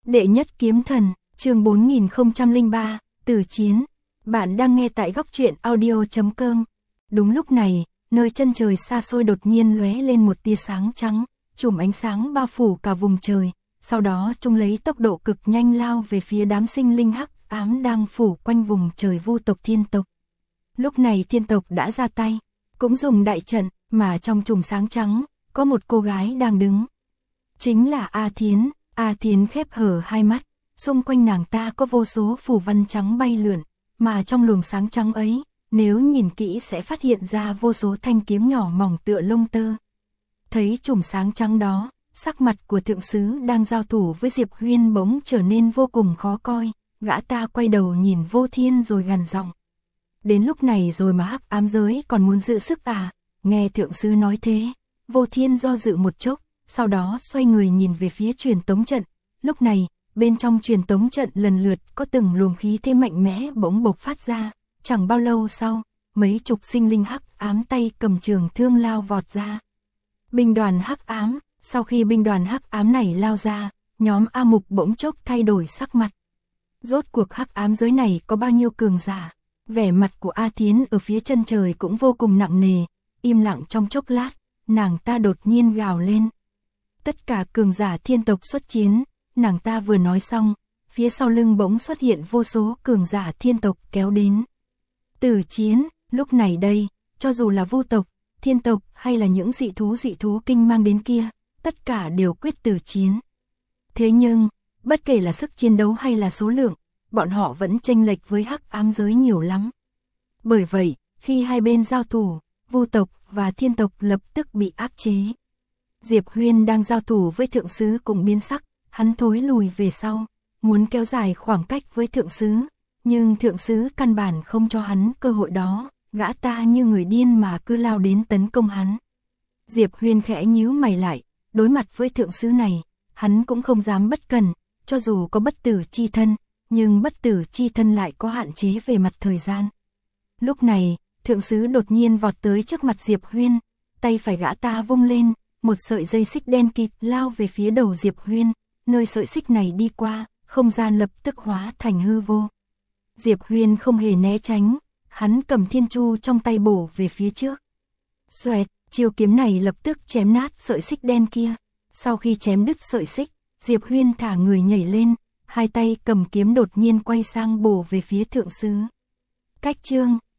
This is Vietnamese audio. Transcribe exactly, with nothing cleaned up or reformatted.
Đệ nhất kiếm thần, chương bốn nghìn không trăm lẻ ba, Tử chiến. Bạn đang nghe tại góc truyện audio chấm com. Đúng lúc này, nơi chân trời xa xôi đột nhiên lóe lên một tia sáng trắng, chùm ánh sáng bao phủ cả vùng trời, sau đó chúng lấy tốc độ cực nhanh lao về phía đám sinh linh hắc ám đang phủ quanh vùng trời vu tộc thiên tộc. Lúc này thiên tộc đã ra tay, cũng dùng đại trận, mà trong chùm sáng trắng, có một cô gái đang đứng. Chính là A Thiến. A Thiến khép hở hai mắt, xung quanh nàng ta có vô số phù văn trắng bay lượn, mà trong luồng sáng trắng ấy, nếu nhìn kỹ sẽ phát hiện ra vô số thanh kiếm nhỏ mỏng tựa lông tơ. Thấy chùm sáng trắng đó, sắc mặt của thượng sứ đang giao thủ với Diệp Huyên bỗng trở nên vô cùng khó coi, gã ta quay đầu nhìn Vô Thiên rồi gằn giọng. Đến lúc này rồi mà hắc ám giới còn muốn giữ sức à? Nghe thượng sứ nói thế, Vô Thiên do dự một chốc, sau đó xoay người nhìn về phía truyền tống trận. Lúc này, bên trong truyền tống trận lần lượt có từng luồng khí thế mạnh mẽ bỗng bộc phát ra. Chẳng bao lâu sau, mấy chục sinh linh hắc ám tay cầm trường thương lao vọt ra. Binh đoàn hắc ám. Sau khi binh đoàn hắc ám này lao ra, nhóm A Mục bỗng chốc thay đổi sắc mặt. Rốt cuộc hắc ám giới này có bao nhiêu cường giả? Vẻ mặt của A Thiến ở phía chân trời cũng vô cùng nặng nề, im lặng trong chốc lát, nàng ta đột nhiên gào lên. Tất cả cường giả thiên tộc xuất chiến, nàng ta vừa nói xong, phía sau lưng bỗng xuất hiện vô số cường giả thiên tộc kéo đến. Tử chiến, lúc này đây, cho dù là vu tộc, thiên tộc hay là những dị thú dị thú kinh mang đến kia, tất cả đều quyết tử chiến. Thế nhưng, bất kể là sức chiến đấu hay là số lượng, bọn họ vẫn chênh lệch với hắc ám giới nhiều lắm. Bởi vậy, khi hai bên giao thủ, vu tộc và thiên tộc lập tức bị áp chế. Diệp Huyên đang giao thủ với thượng sứ cũng biến sắc, hắn thối lùi về sau, muốn kéo dài khoảng cách với thượng sứ, nhưng thượng sứ căn bản không cho hắn cơ hội đó, gã ta như người điên mà cứ lao đến tấn công hắn. Diệp Huyên khẽ nhíu mày lại, đối mặt với thượng sứ này, hắn cũng không dám bất cẩn, cho dù có bất tử chi thân, nhưng bất tử chi thân lại có hạn chế về mặt thời gian. Lúc này, thượng sứ đột nhiên vọt tới trước mặt Diệp Huyên, tay phải gã ta vung lên, một sợi dây xích đen kịt lao về phía đầu Diệp Huyên, nơi sợi xích này đi qua, không gian lập tức hóa thành hư vô. Diệp Huyên không hề né tránh, hắn cầm thiên chu trong tay bổ về phía trước. Xoẹt, chiêu kiếm này lập tức chém nát sợi xích đen kia. Sau khi chém đứt sợi xích, Diệp Huyên thả người nhảy lên, hai tay cầm kiếm đột nhiên quay sang bổ về phía thượng sứ. Cách chương